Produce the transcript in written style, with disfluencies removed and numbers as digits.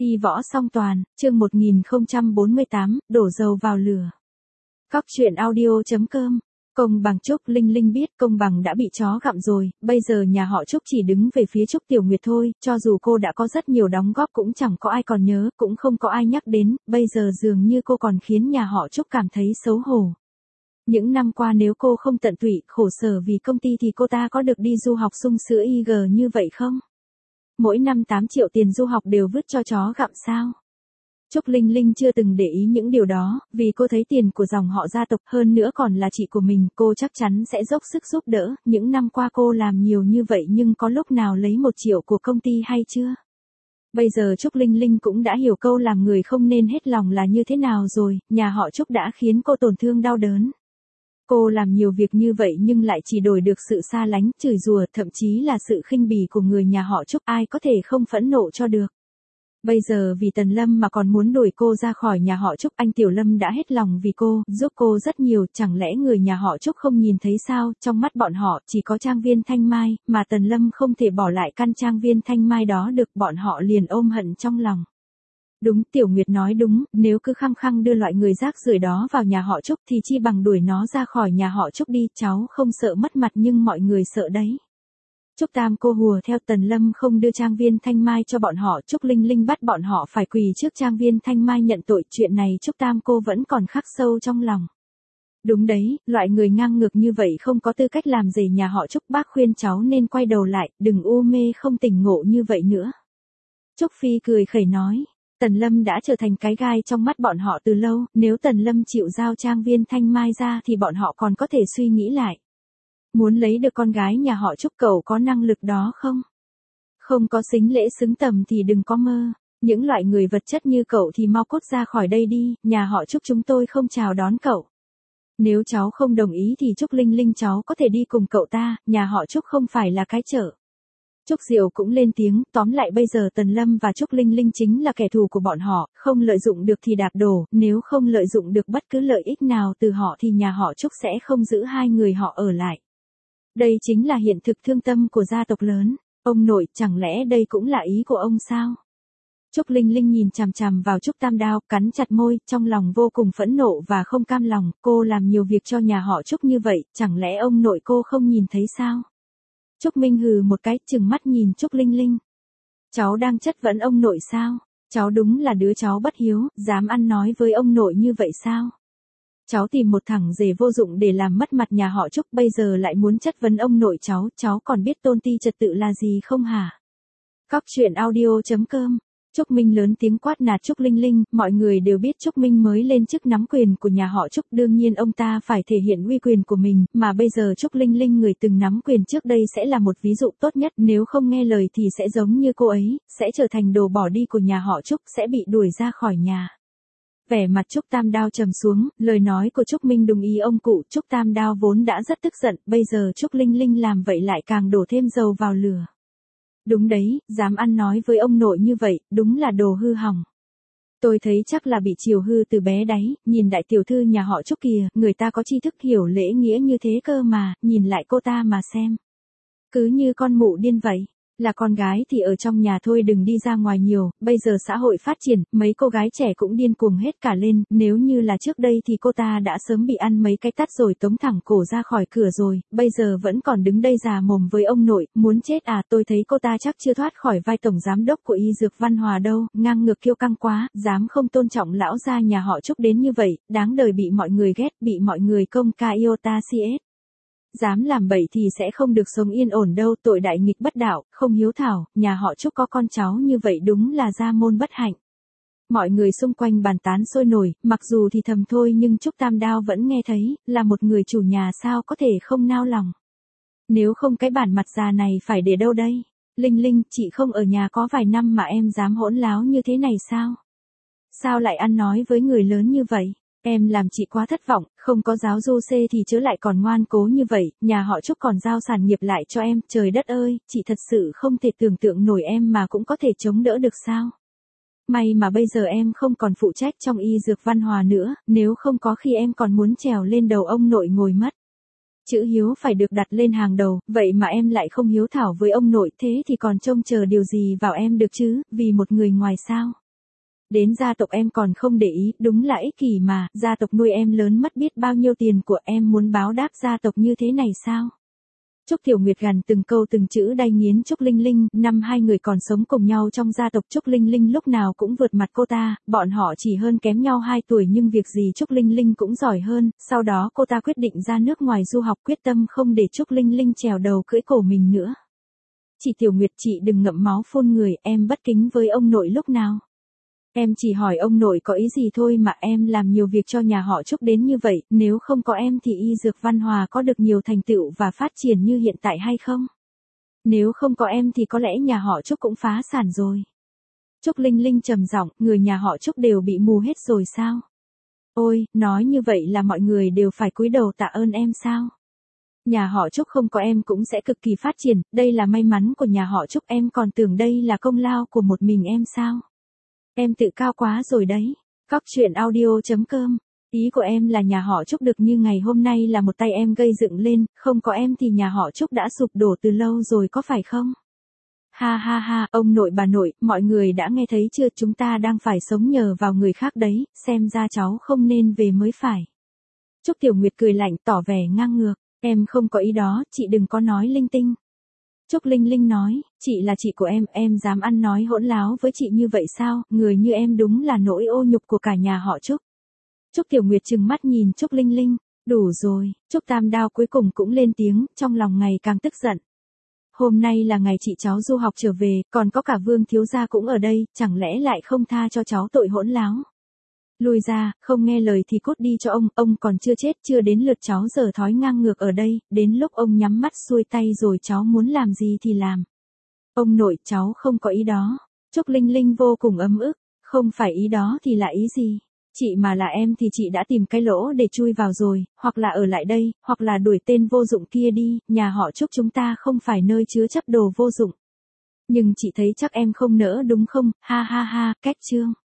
Y võ song toàn, chương 1048, đổ dầu vào lửa. Các chuyện audio.com. Công bằng Trúc Linh Linh biết công bằng đã bị chó gặm rồi, bây giờ nhà họ Trúc chỉ đứng về phía Trúc Tiểu Nguyệt thôi, cho dù cô đã có rất nhiều đóng góp cũng chẳng có ai còn nhớ, cũng không có ai nhắc đến, bây giờ dường như cô còn khiến nhà họ Trúc cảm thấy xấu hổ. Những năm qua nếu cô không tận tụy, khổ sở vì công ty thì cô ta có được đi du học sung sữa IG như vậy không? Mỗi năm 8 triệu tiền du học đều vứt cho chó gặm sao? Trúc Linh Linh chưa từng để ý những điều đó, vì cô thấy tiền của dòng họ gia tộc hơn nữa còn là chị của mình, cô chắc chắn sẽ dốc sức giúp đỡ. Những năm qua cô làm nhiều như vậy nhưng có lúc nào lấy 1 triệu của công ty hay chưa? Bây giờ Trúc Linh Linh cũng đã hiểu câu làm người không nên hết lòng là như thế nào rồi, nhà họ Trúc đã khiến cô tổn thương đau đớn. Cô làm nhiều việc như vậy nhưng lại chỉ đổi được sự xa lánh, chửi rủa, thậm chí là sự khinh bỉ của người nhà họ Trúc, ai có thể không phẫn nộ cho được. Bây giờ vì Tần Lâm mà còn muốn đuổi cô ra khỏi nhà họ Trúc, anh Tiểu Lâm đã hết lòng vì cô, giúp cô rất nhiều, chẳng lẽ người nhà họ Trúc không nhìn thấy sao, trong mắt bọn họ chỉ có trang viên Thanh Mai, mà Tần Lâm không thể bỏ lại căn trang viên Thanh Mai đó được, bọn họ liền ôm hận trong lòng. Đúng, Tiểu Nguyệt nói đúng, nếu cứ khăng khăng đưa loại người rác rưởi đó vào nhà họ Trúc thì chi bằng đuổi nó ra khỏi nhà họ Trúc đi, cháu không sợ mất mặt nhưng mọi người sợ đấy. Trúc Tam cô hùa theo Tần Lâm không đưa trang viên Thanh Mai cho bọn họ, Trúc Linh Linh bắt bọn họ phải quỳ trước trang viên Thanh Mai nhận tội, chuyện này Trúc Tam cô vẫn còn khắc sâu trong lòng. Đúng đấy, loại người ngang ngược như vậy không có tư cách làm rể nhà họ Trúc, bác khuyên cháu nên quay đầu lại, đừng u mê không tỉnh ngộ như vậy nữa. Trúc Phi cười khẩy nói. Tần Lâm đã trở thành cái gai trong mắt bọn họ từ lâu, nếu Tần Lâm chịu giao trang viên Thanh Mai ra thì bọn họ còn có thể suy nghĩ lại. Muốn lấy được con gái nhà họ Trúc, cậu có năng lực đó không? Không có xính lễ xứng tầm thì đừng có mơ, những loại người vật chất như cậu thì mau cút ra khỏi đây đi, nhà họ Trúc chúng tôi không chào đón cậu. Nếu cháu không đồng ý thì Trúc Linh Linh cháu có thể đi cùng cậu ta, nhà họ Trúc không phải là cái chợ. Trúc Diệu cũng lên tiếng, tóm lại bây giờ Tần Lâm và Trúc Linh Linh chính là kẻ thù của bọn họ, không lợi dụng được thì đạp đổ, nếu không lợi dụng được bất cứ lợi ích nào từ họ thì nhà họ Trúc sẽ không giữ hai người họ ở lại. Đây chính là hiện thực thương tâm của gia tộc lớn. Ông nội, chẳng lẽ đây cũng là ý của ông sao? Trúc Linh Linh nhìn chằm chằm vào Trúc Tam Đao, cắn chặt môi, trong lòng vô cùng phẫn nộ và không cam lòng, cô làm nhiều việc cho nhà họ Trúc như vậy, chẳng lẽ ông nội cô không nhìn thấy sao? Trúc Minh hừ một cái, trừng mắt nhìn Trúc Linh Linh. Cháu đang chất vấn ông nội sao? Cháu đúng là đứa cháu bất hiếu, dám ăn nói với ông nội như vậy sao? Cháu tìm một thằng rể vô dụng để làm mất mặt nhà họ Trúc, bây giờ lại muốn chất vấn ông nội cháu còn biết tôn ti trật tự là gì không hả? Các chuyện audio.com. Trúc Minh lớn tiếng quát nạt Trúc Linh Linh, mọi người đều biết Trúc Minh mới lên chức nắm quyền của nhà họ Trúc, đương nhiên ông ta phải thể hiện uy quyền của mình, mà bây giờ Trúc Linh Linh người từng nắm quyền trước đây sẽ là một ví dụ tốt nhất, nếu không nghe lời thì sẽ giống như cô ấy, sẽ trở thành đồ bỏ đi của nhà họ Trúc, sẽ bị đuổi ra khỏi nhà. Vẻ mặt Trúc Tam Đao trầm xuống, lời nói của Trúc Minh đúng ý ông cụ, Trúc Tam Đao vốn đã rất tức giận, bây giờ Trúc Linh Linh làm vậy lại càng đổ thêm dầu vào lửa. Đúng đấy, dám ăn nói với ông nội như vậy, đúng là đồ hư hỏng. Tôi thấy chắc là bị chiều hư từ bé đấy, nhìn đại tiểu thư nhà họ Trúc kìa, người ta có tri thức hiểu lễ nghĩa như thế cơ mà, nhìn lại cô ta mà xem. Cứ như con mụ điên vậy. Là con gái thì ở trong nhà thôi, đừng đi ra ngoài nhiều, bây giờ xã hội phát triển, mấy cô gái trẻ cũng điên cuồng hết cả lên, nếu như là trước đây thì cô ta đã sớm bị ăn mấy cái tát rồi tống thẳng cổ ra khỏi cửa rồi, bây giờ vẫn còn đứng đây già mồm với ông nội, muốn chết à, tôi thấy cô ta chắc chưa thoát khỏi vai tổng giám đốc của Y Dược Văn Hòa đâu, ngang ngược kiêu căng quá, dám không tôn trọng lão gia nhà họ Trúc đến như vậy, đáng đời bị mọi người ghét, bị mọi người công ca iota cs. Dám làm bậy thì sẽ không được sống yên ổn đâu, tội đại nghịch bất đạo, không hiếu thảo, nhà họ Trúc có con cháu như vậy đúng là gia môn bất hạnh. Mọi người xung quanh bàn tán sôi nổi, mặc dù thì thầm thôi nhưng Trúc Tam Đao vẫn nghe thấy, là một người chủ nhà sao có thể không nao lòng. Nếu không cái bản mặt già này phải để đâu đây? Linh Linh, chị không ở nhà có vài năm mà em dám hỗn láo như thế này sao? Sao lại ăn nói với người lớn như vậy? Em làm chị quá thất vọng, không có giáo du C thì chớ lại còn ngoan cố như vậy, nhà họ Trúc còn giao sản nghiệp lại cho em, trời đất ơi, chị thật sự không thể tưởng tượng nổi em mà cũng có thể chống đỡ được sao. May mà bây giờ em không còn phụ trách trong Y Dược Văn Hòa nữa, nếu không có khi em còn muốn trèo lên đầu ông nội ngồi mất. Chữ hiếu phải được đặt lên hàng đầu, vậy mà em lại không hiếu thảo với ông nội, thế thì còn trông chờ điều gì vào em được chứ, vì một người ngoài sao. Đến gia tộc em còn không để ý, đúng là ích kỷ mà, gia tộc nuôi em lớn mất biết bao nhiêu tiền của em muốn báo đáp gia tộc như thế này sao? Trúc Tiểu Nguyệt gằn từng câu từng chữ đay nghiến Trúc Linh Linh, năm hai người còn sống cùng nhau trong gia tộc Trúc Linh Linh lúc nào cũng vượt mặt cô ta, bọn họ chỉ hơn kém nhau 2 tuổi nhưng việc gì Trúc Linh Linh cũng giỏi hơn, sau đó cô ta quyết định ra nước ngoài du học quyết tâm không để Trúc Linh Linh trèo đầu cưỡi cổ mình nữa. Chị Tiểu Nguyệt chị đừng ngậm máu phun người, em bất kính với ông nội lúc nào. Em chỉ hỏi ông nội có ý gì thôi mà em làm nhiều việc cho nhà họ Trúc đến như vậy, nếu không có em thì y dược Văn Hòa có được nhiều thành tựu và phát triển như hiện tại hay không? Nếu không có em thì có lẽ nhà họ Trúc cũng phá sản rồi. Trúc Linh Linh trầm giọng, người nhà họ Trúc đều bị mù hết rồi sao? Ôi, nói như vậy là mọi người đều phải cúi đầu tạ ơn em sao? Nhà họ Trúc không có em cũng sẽ cực kỳ phát triển, đây là may mắn của nhà họ Trúc, em còn tưởng đây là công lao của một mình em sao? Em tự cao quá rồi đấy. Cóc truyện audio.com. Ý của em là nhà họ Trúc được như ngày hôm nay là một tay em gây dựng lên, không có em thì nhà họ Trúc đã sụp đổ từ lâu rồi có phải không? Ha ha ha, ông nội bà nội, mọi người đã nghe thấy chưa, chúng ta đang phải sống nhờ vào người khác đấy, xem ra cháu không nên về mới phải. Trúc Tiểu Nguyệt cười lạnh tỏ vẻ ngang ngược, em không có ý đó, chị đừng có nói linh tinh. Trúc Linh Linh nói, chị là chị của em dám ăn nói hỗn láo với chị như vậy sao, người như em đúng là nỗi ô nhục của cả nhà họ Trúc. Trúc Tiểu Nguyệt trừng mắt nhìn Trúc Linh Linh, đủ rồi, Trúc Tam Đao cuối cùng cũng lên tiếng, trong lòng ngày càng tức giận. Hôm nay là ngày chị cháu du học trở về, còn có cả Vương thiếu gia cũng ở đây, chẳng lẽ lại không tha cho cháu tội hỗn láo. Lùi ra, không nghe lời thì cút đi cho ông còn chưa chết, chưa đến lượt cháu giờ thói ngang ngược ở đây, đến lúc ông nhắm mắt xuôi tay rồi cháu muốn làm gì thì làm. Ông nội, cháu không có ý đó. Trúc Linh Linh vô cùng ấm ức, không phải ý đó thì là ý gì? Chị mà là em thì chị đã tìm cái lỗ để chui vào rồi, hoặc là ở lại đây, hoặc là đuổi tên vô dụng kia đi, nhà họ Trúc chúng ta không phải nơi chứa chấp đồ vô dụng. Nhưng chị thấy chắc em không nỡ đúng không, ha ha ha, cách chương.